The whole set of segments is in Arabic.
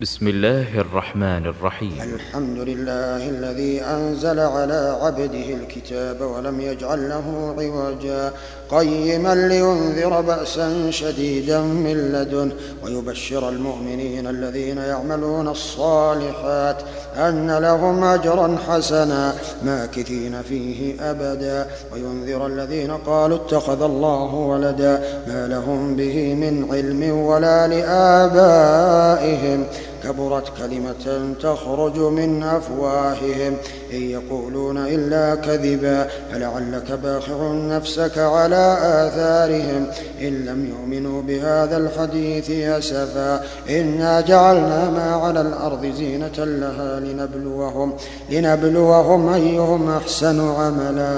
بسم الله الرحمن الرحيم. الحمد لله الذي أنزل على عبده الكتاب ولم يجعل له عوجا قيما لينذر بأسا شديدا من لدنه ويبشر المؤمنين الذين يعملون الصالحات أن لهم أجرا حسنا ماكثين فيه أبدا وينذر الذين قالوا اتخذ الله ولدا ما لهم به من علم ولا لآبائهم كبرت كلمة تخرج من أفواههم إن يقولون إلا كذبا فلعلك باخع نفسك على آثارهم إن لم يؤمنوا بهذا الحديث أسفا إنا جعلنا ما على الأرض زينة لها لنبلوهم أيهم أحسن عملا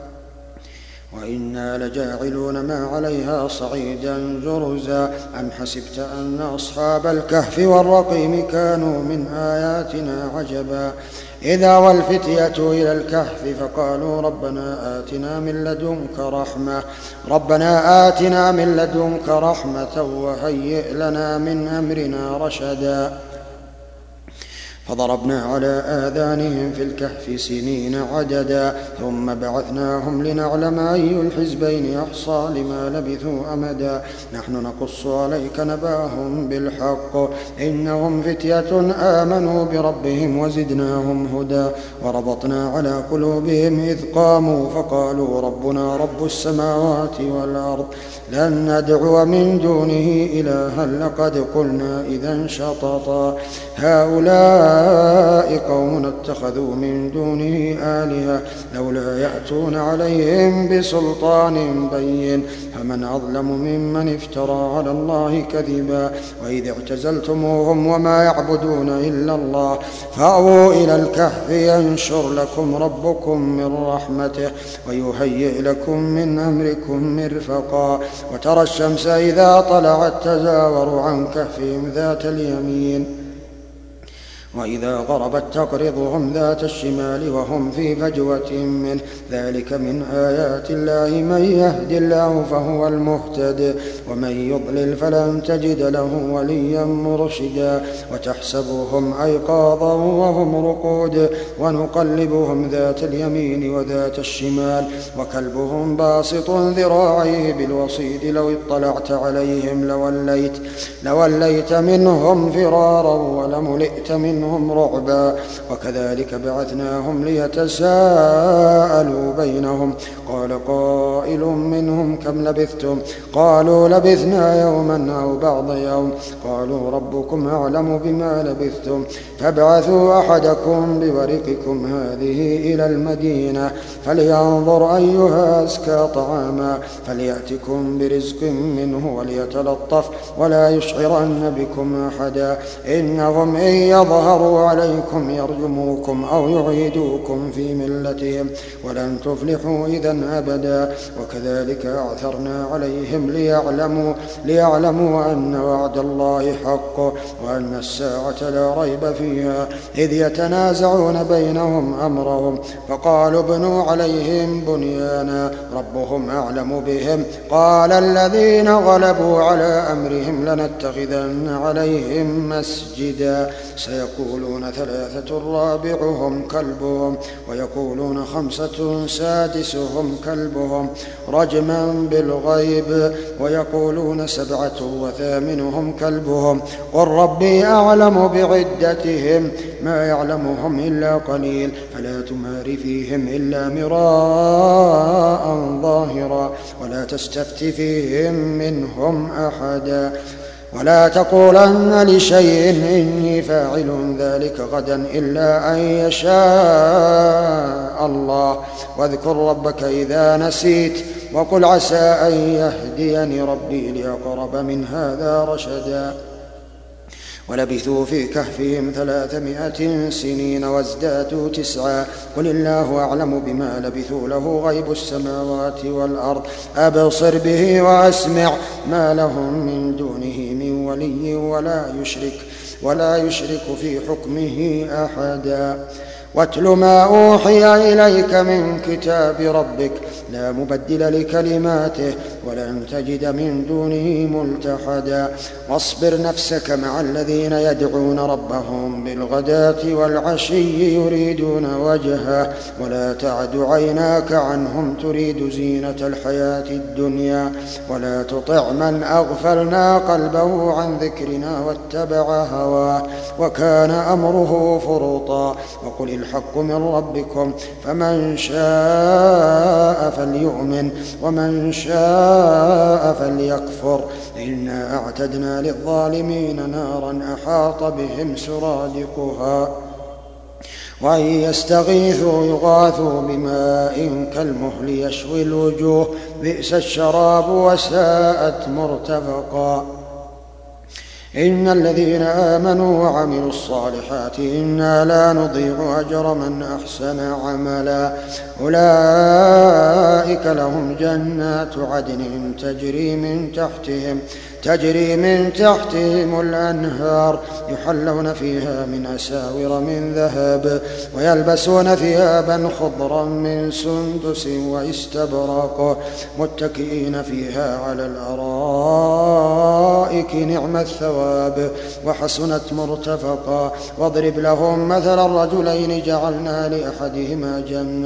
وإنا لجاعلون ما عليها صعيدا جرزا أم حسبت أن أصحاب الكهف والرقيم كانوا من آياتنا عجبا إذا والفتية إلى الكهف فقالوا ربنا آتنا من لدنك رحمة وهيئ لنا من أمرنا رشدا فضربنا على آذانهم في الكهف سنين عددا ثم بعثناهم لنعلم أي الحزبين أحصى لما لبثوا أمدا نحن نقص عليك نباهم بالحق إنهم فتية آمنوا بربهم وزدناهم هدى وربطنا على قلوبهم إذ قاموا فقالوا ربنا رب السماوات والأرض لن ندعو من دونه إلها لقد قلنا إذا شططا هؤلاء قوم اتخذوا من دونه آلهة لولا يأتون عليهم بسلطان بين فمن أظلم ممن افترى على الله كذبا وإذ اعتزلتموهم وما يعبدون إلا الله فأووا إلى الكهف ينشر لكم ربكم من رحمته ويهيئ لكم من أمركم مرفقا وترى الشمس إذا طلعت تزاور عن كهفهم ذات اليمين وإذا غربت تقرضهم ذات الشمال وهم في فجوة منه ذلك من آيات الله من يهد الله فهو المهتد ومن يضلل فلن تجد له وليا مرشدا وتحسبهم أيقاظا وهم رقود ونقلبهم ذات اليمين وذات الشمال وكلبهم باسط ذراعيه بالوصيد لو اطلعت عليهم لوليت منهم فرارا ولملئت منهم رعبا وكذلك بعثناهم ليتساءلوا بينهم قال قائل منهم كم لبثتم قالوا لبثنا يوما أو بعض يوم قالوا ربكم أعلم بما لبثتم فابعثوا أحدكم بورقكم هذه إلى المدينة فلينظر أيها أزكى طعاما فليأتكم برزق منه وليتلطف ولا يشعرن بكم أحدا إنهم إن يظهروا عليكم يرجموكم أو يعيدوكم في ملتهم ولن تفلحوا إذا أبدا وكذلك أعثرنا عليهم ليعلموا أن وعد الله حق وأن الساعة لا ريب فيها إذ يتنازعون بينهم أمرهم فقالوا ابنوا عليهم بنيانا ربهم أعلم بهم قال الذين غلبوا على أمرهم لنتخذن عليهم مسجدا سيقولون 3 رابعهم كلبهم ويقولون 5 سادسهم كلبهم رجما بالغيب ويقولون 7 وثامنهم كلبهم قل ربي أعلم بعدتهم ما يعلمهم إلا قليل فلا تمار فيهم إلا مراء ظاهرا ولا تستفت فيهم منهم أحدا ولا تقولن لشيء إني فاعل ذلك غدا إلا أن يشاء الله واذكر ربك إذا نسيت وقل عسى أن يهديني ربي لأقرب من هذا رشدا ولبثوا في كهفهم 300 سنين وازدادوا 9 قل الله أعلم بما لبثوا له غيب السماوات والأرض أبصر به وأسمع ما لهم من دونه من ولي ولا يشرك في حكمه أحدا واتل ما أوحي إليك من كتاب ربك لا مبدل لكلماته ولن تجد من دونه ملتحدا واصبر نفسك مع الذين يدعون ربهم بالغداة والعشي يريدون وجهه ولا تعد عيناك عنهم تريد زينة الحياة الدنيا ولا تطع من أغفلنا قلبه عن ذكرنا واتبع هواه وكان أمره فرطا وقل الحق من ربكم فمن شاء فليؤمن ومن شاء فليكفر إنا أعتدنا للظالمين نارا أحاط بهم سرادقها وإن يستغيثوا يغاثوا بماء كالمهل يشوي الوجوه بئس الشراب وساءت مرتفقا إن الذين آمنوا وعملوا الصالحات إنا لا نضيع أجر من أحسن عملا أولئك لهم جنات عدن تجري من تحتهم الأنهار يحلون فيها من أساور من ذهب ويلبسون ثيابا خضرا من سندس واستبرق متكئين فيها على الأرائك نعم الثواب وحسنت مرتفقا واضرب لهم مثل الرجلين جعلنا لأحدهما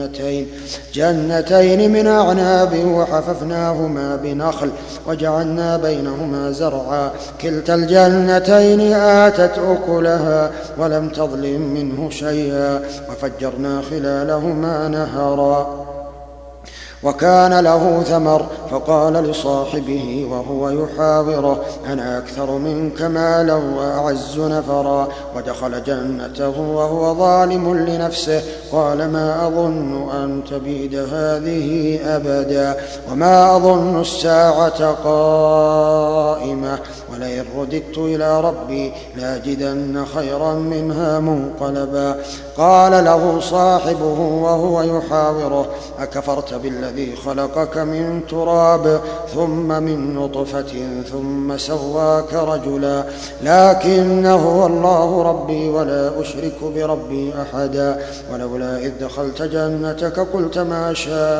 جنتين من أعناب وحففناهما بنخل وجعلنا بينهما زرعا كلتا الجنتين آتت أكلها ولم تظلم منه شيئا وفجرنا خلالهما نهرا وكان له ثمر فقال لصاحبه وهو يحاوره أنا أكثر منك مالا وأعز نفرا ودخل جنته وهو ظالم لنفسه قال ما أظن أن تبيد هذه أبدا وما أظن الساعة قائمة ولئن رددت إلى ربي لأجدن خيرا منها منقلبا قال له صاحبه وهو يحاوره أكفرت بالذي خلقك من تراب ثم من نطفة ثم سواك رجلا لكن هو الله ربي ولا أشرك بربي أحدا ولولا إذ دخلت جنتك قلت ما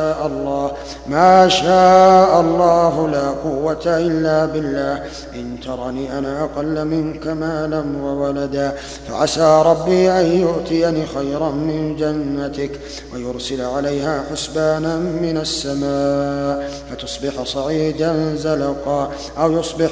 شاء الله لا قوة إلا بالله إن ترني أنا أقل منك مالا وولدا فعسى ربي أن يؤتيني خيرا من جنتك ويرسل عليها حسبانا من السماء فتصبح صعيدا زلقا أو يصبح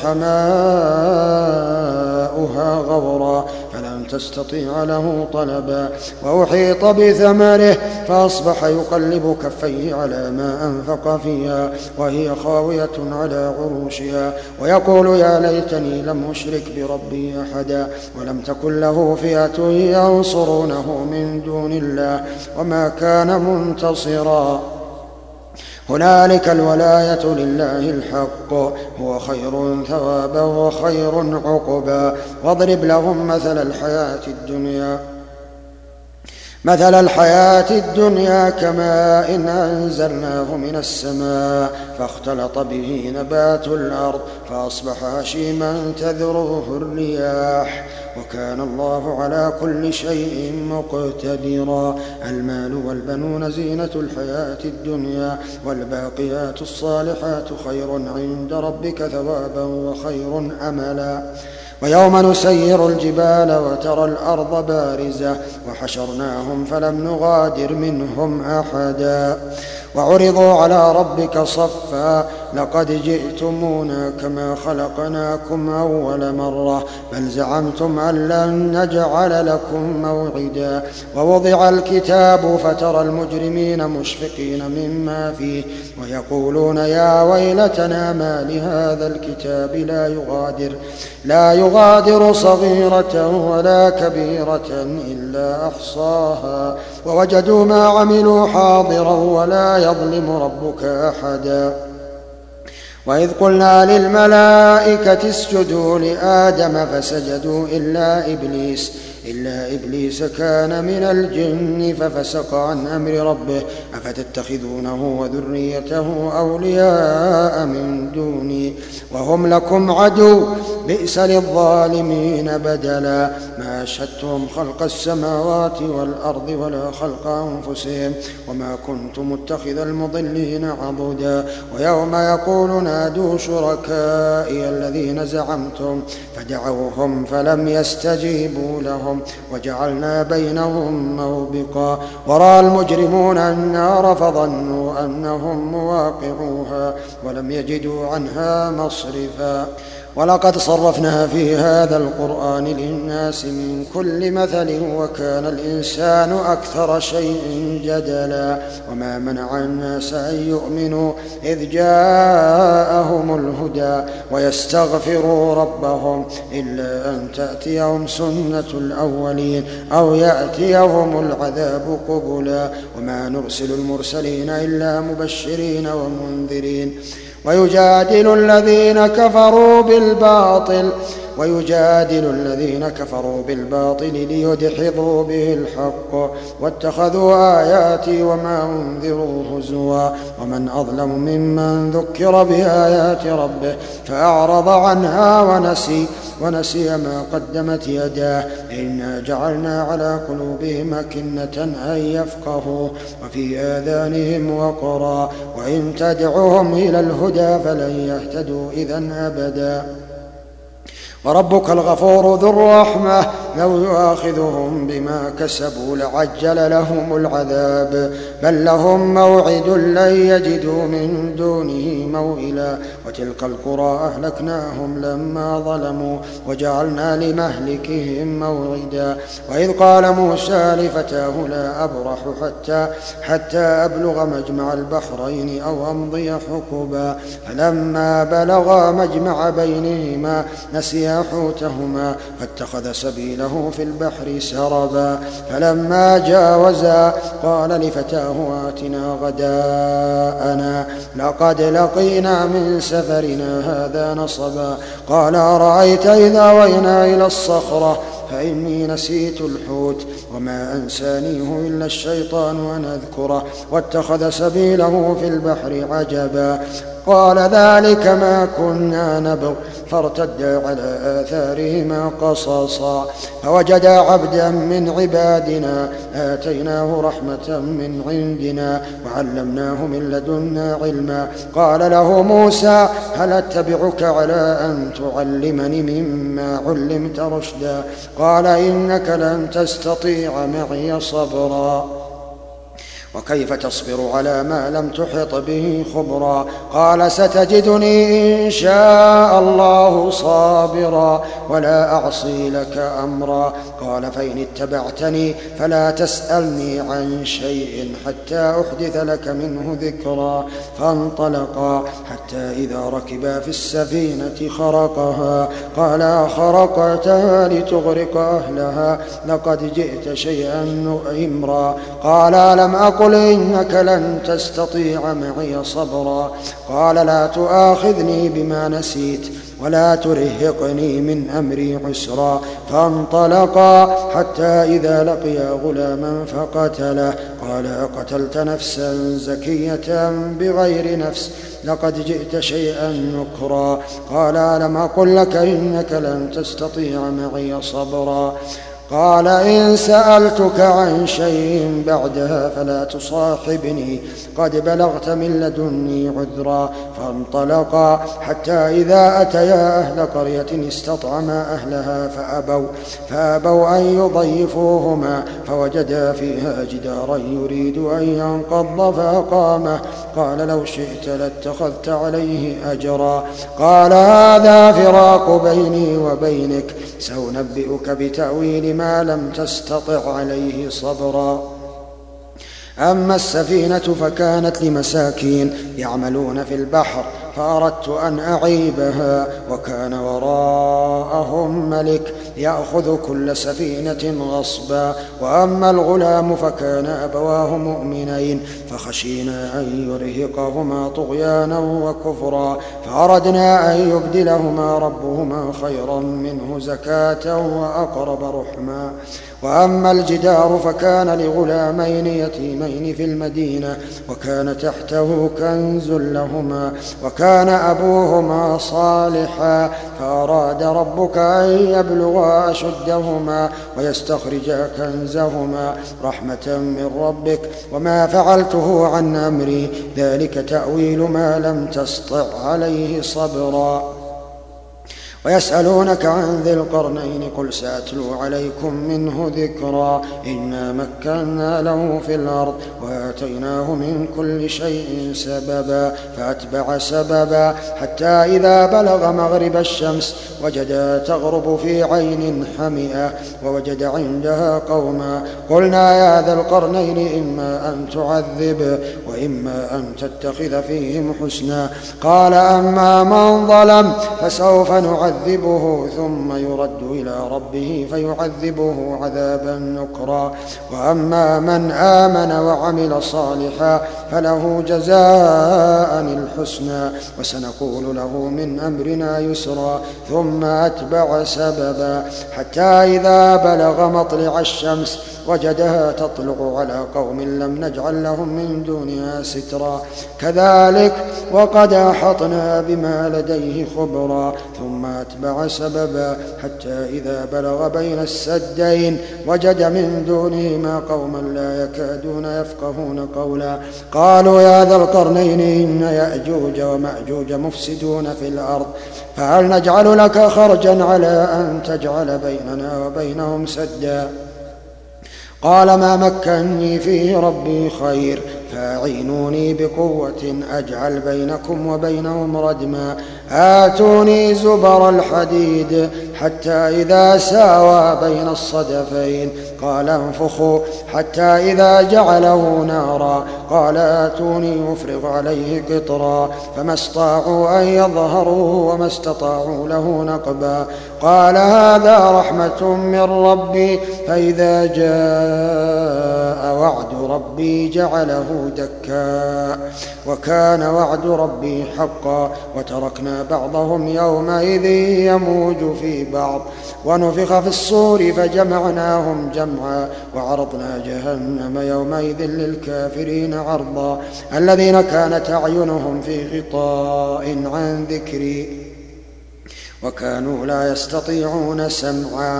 ماؤها غورا فلن تستطيع له طلبا وأحيط بثمره فأصبح يقلب كفيه على ما أنفق فيها وهي خاوية على عروشها ويقول يا ليتني لم أشرك بربي أحدا ولم تكن له فئة ينصرونه من دون الله وما كان منتصرا هنالك الولاية لله الحق هو خير ثوابا وخير عقبا واضرب لهم مثل الحياة الدنيا كماء إن أنزلناه من السماء فاختلط به نبات الأرض فأصبح هشيما تذروه الرياح وكان الله على كل شيء مقتدرا المال والبنون زينة الحياة الدنيا والباقيات الصالحات خير عند ربك ثوابا وخير أملا ويوم نسير الجبال وترى الأرض بارزة وحشرناهم فلم نغادر منهم أحدا وعرضوا على ربك صفا لقد جئتمونا كما خلقناكم أول مرة بل زعمتم أن لن نجعل لكم موعدا ووضع الكتاب فترى المجرمين مشفقين مما فيه ويقولون يا ويلتنا ما لهذا الكتاب لا يغادر صغيرة ولا كبيرة إلا أحصاها ووجدوا ما عملوا حاضرا ولا يظلم ربك أحدا وإذ قلنا للملائكة اسجدوا لآدم فسجدوا إلا إبليس كان من الجن ففسق عن أمر ربه أفتتخذونه وذريته أولياء من دوني وهم لكم عدو بئس للظالمين بدلا ما أشهدتهم خلق السماوات والأرض ولا خلق أنفسهم وما كنت متخذ المضلين عضدا ويوم يقول نادوا شركائي الذين زعمتم فدعوهم فلم يستجيبوا لهم وجعلنا بينهم موبقا ورأى المجرمون النار فظنوا أنهم مواقعوها ولم يجدوا عنها مصرفا ولقد صرفنا في هذا القرآن للناس من كل مثل وكان الإنسان أكثر شيء جدلا وما منع الناس أن يؤمنوا إذ جاءهم الهدى ويستغفروا ربهم إلا أن تأتيهم سنة الأولين أو يأتيهم العذاب قبلا وما نرسل المرسلين إلا مبشرين ومنذرين ويجادل الذين كفروا بالباطل ليدحضوا به الحق واتخذوا آياتي وما أنذروا هزوا ومن أظلم ممن ذكر بآيات ربه فأعرض عنها ونسي ما قدمت يداه إنا جعلنا على قلوبهم أكنة أن يفقهوا وفي آذانهم وقرا وإن تدعوهم إلى الهدى فلن يهتدوا إذن أبدا وربك الغفور ذو الرحمة لو يؤاخذهم بما كسبوا لعجل لهم العذاب بل لهم موعد لن يجدوا من دونه موئلا وتلك القرى أهلكناهم لما ظلموا وجعلنا لمهلكهم موعدا وإذ قال موسى لفتاه لا أبرح حتى أبلغ مجمع البحرين أو أمضي حقبا فلما بلغا مجمع بينهما نسيا حوتهما فاتخذ سبيله في البحر سربا فلما جاوزا قال لفتاه آتنا غداءنا لقد لقينا من سفرنا هذا نصبا قال أرأيت إذا وينا إلى الصخرة فإني نسيت الحوت وما أنسانيه إلا الشيطان أن أذكره واتخذ سبيله في البحر عجبا قال ذلك ما كنا نبغ فارتدا على آثارهما قصصا فوجدا عبدا من عبادنا آتيناه رحمة من عندنا وعلمناه من لدنا علما قال له موسى هل أتبعك على أن تعلمني مما علمت رشدا قال إنك لن تستطيع معي صبرا وكيف تصبر على ما لم تحط به خبرا قال ستجدني إن شاء الله صابرا ولا أعصي لك أمرا قال فإن اتبعتني فلا تسألني عن شيء حتى أحدث لك منه ذكرا فانطلقا حتى إذا ركبا في السفينة خرقها قال أخرقتها لتغرق أهلها لقد جئت شيئا إمرا قال ألم أقل إنك لن تستطيع معي صبرا قال لا تؤاخذني بما نسيت ولا ترهقني من أمري عسرا فانطلقا حتى إذا لقيا غلاما فقتله قال أقتلت نفسا زكية بغير نفس لقد جئت شيئا نكرا قال ألم أقل لك إنك لن تستطيع معي صبرا قال إن سألتك عن شيء بعدها فلا تصاحبني قد بلغت من لدني عذرا فانطلقا حتى إذا أتيا أهل قرية استطعما أهلها فأبوا أن يضيفوهما فوجدا فيها جدارا يريد أن ينقض فأقامه قال لو شئت لاتخذت عليه أجرا قال هذا فراق بيني وبينك سأنبئك بتأويل ما لم تستطع عليه صبرا أما السفينة فكانت لمساكين يعملون في البحر فأردت أن أعيبها وكان وراءهم ملك يأخذ كل سفينة غصبا وأما الغلام فكان أبواه مؤمنين فخشينا أن يرهقهما طغيانا وكفرا فأردنا أن يبدلهما ربهما خيرا منه زكاة وأقرب رحما وأما الجدار فكان لغلامين يتيمين في المدينة وكان تحته كنز لهما وكان وكان أبوهما صالحا فأراد ربك أن يبلغا أشدهما ويستخرجا كنزهما رحمة من ربك وما فعلته عن أمري ذلك تأويل ما لم تسطع عليه صبرا ويسألونك عن ذي القرنين قل سأتلو عليكم منه ذكرا إنا مكنا له في الأرض وآتيناه من كل شيء سببا فأتبع سببا حتى إذا بلغ مغرب الشمس وجدها تغرب في عين حمئة ووجد عندها قوما قلنا يا ذا القرنين إما أن تعذب وإما أن تتخذ فيهم حسنا قال أما من ظلم فسوف نعذبه ثم يرد إلى ربه فيعذبه عذابا نكرا وأما من آمن وعمل صالحا فله جزاء الحسنى وسنقول له من أمرنا يسرا ثم أتبع سببا حتى إذا بلغ مطلع الشمس وجدها تطلع على قوم لم نجعل لهم من دونها سترا كذلك وقد أحطنا بما لديه خبرا ثم أتبع سببا حتى إذا بلغ بين السدين وجد من دونهما قوما لا يكادون يفقهون قولا قالوا يا ذا القرنين إن يأجوج ومأجوج مفسدون في الأرض فهل نجعل لك خرجا على أن تجعل بيننا وبينهم سدا قال ما مكني فيه ربي خير فاعينوني بقوة أجعل بينكم وبينهم ردما آتوني زبر الحديد حتى إذا ساوى بين الصدفين قال انفخوا حتى إذا جعله نارا قال آتوني أفرغ عليه قطرا فما استطاعوا أن يظهروه وما استطاعوا له نقبا قال هذا رحمة من ربي فإذا جاء وعد ربي جعله دكا وكان وعد ربي حقا وتركنا بعضهم يومئذ يموج في بعض ونفخ في الصور فجمعناهم جمعا وعرضنا جهنم يومئذ للكافرين عرضا الذين كانت أعينهم في غطاء عن ذكري وكانوا لا يستطيعون سمعا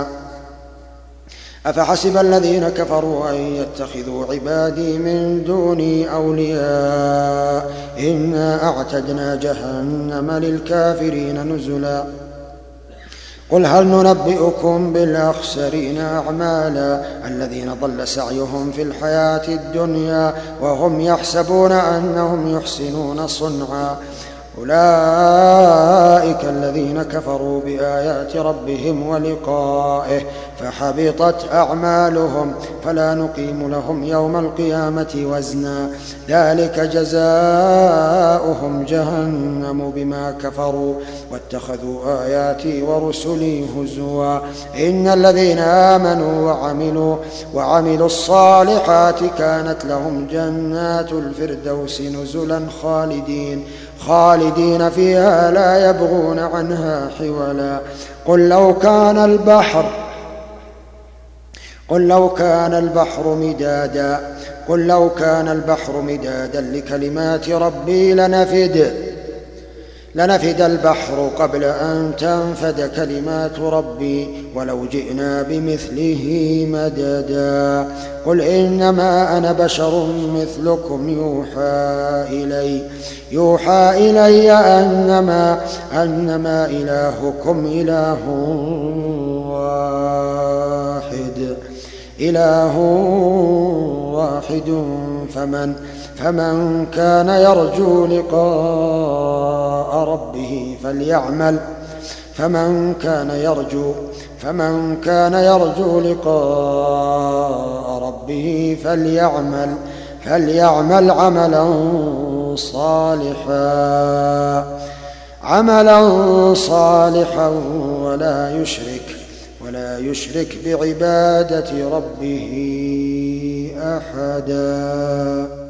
أفحسب الذين كفروا أن يتخذوا عبادي من دوني أولياء إنا أعتدنا جهنم للكافرين نزلا قل هل ننبئكم بالأخسرين أعمالا الذين ضل سعيهم في الحياة الدنيا وهم يحسبون أنهم يحسنون صنعا أولئك الذين كفروا بآيات ربهم ولقائه فحبطت أعمالهم فلا نقيم لهم يوم القيامة وزنا ذلك جزاؤهم جهنم بما كفروا واتخذوا آياتي ورسلي هزوا إن الذين آمنوا وعملوا الصالحات كانت لهم جنات الفردوس نزلا خالدين فيها لا يبغون عنها حولا قل لو كان البحر مدادا لكلمات ربي لنفد البحر قبل أن تنفد كلمات ربي ولو جئنا بمثله مددا قل إنما أنا بشر مثلكم يوحى إلي أنما إلهكم إله واحد فمن كان يرجو لقاء ربه فليعمل عملا صالحا ولا يشرك بعبادة ربه أحدا.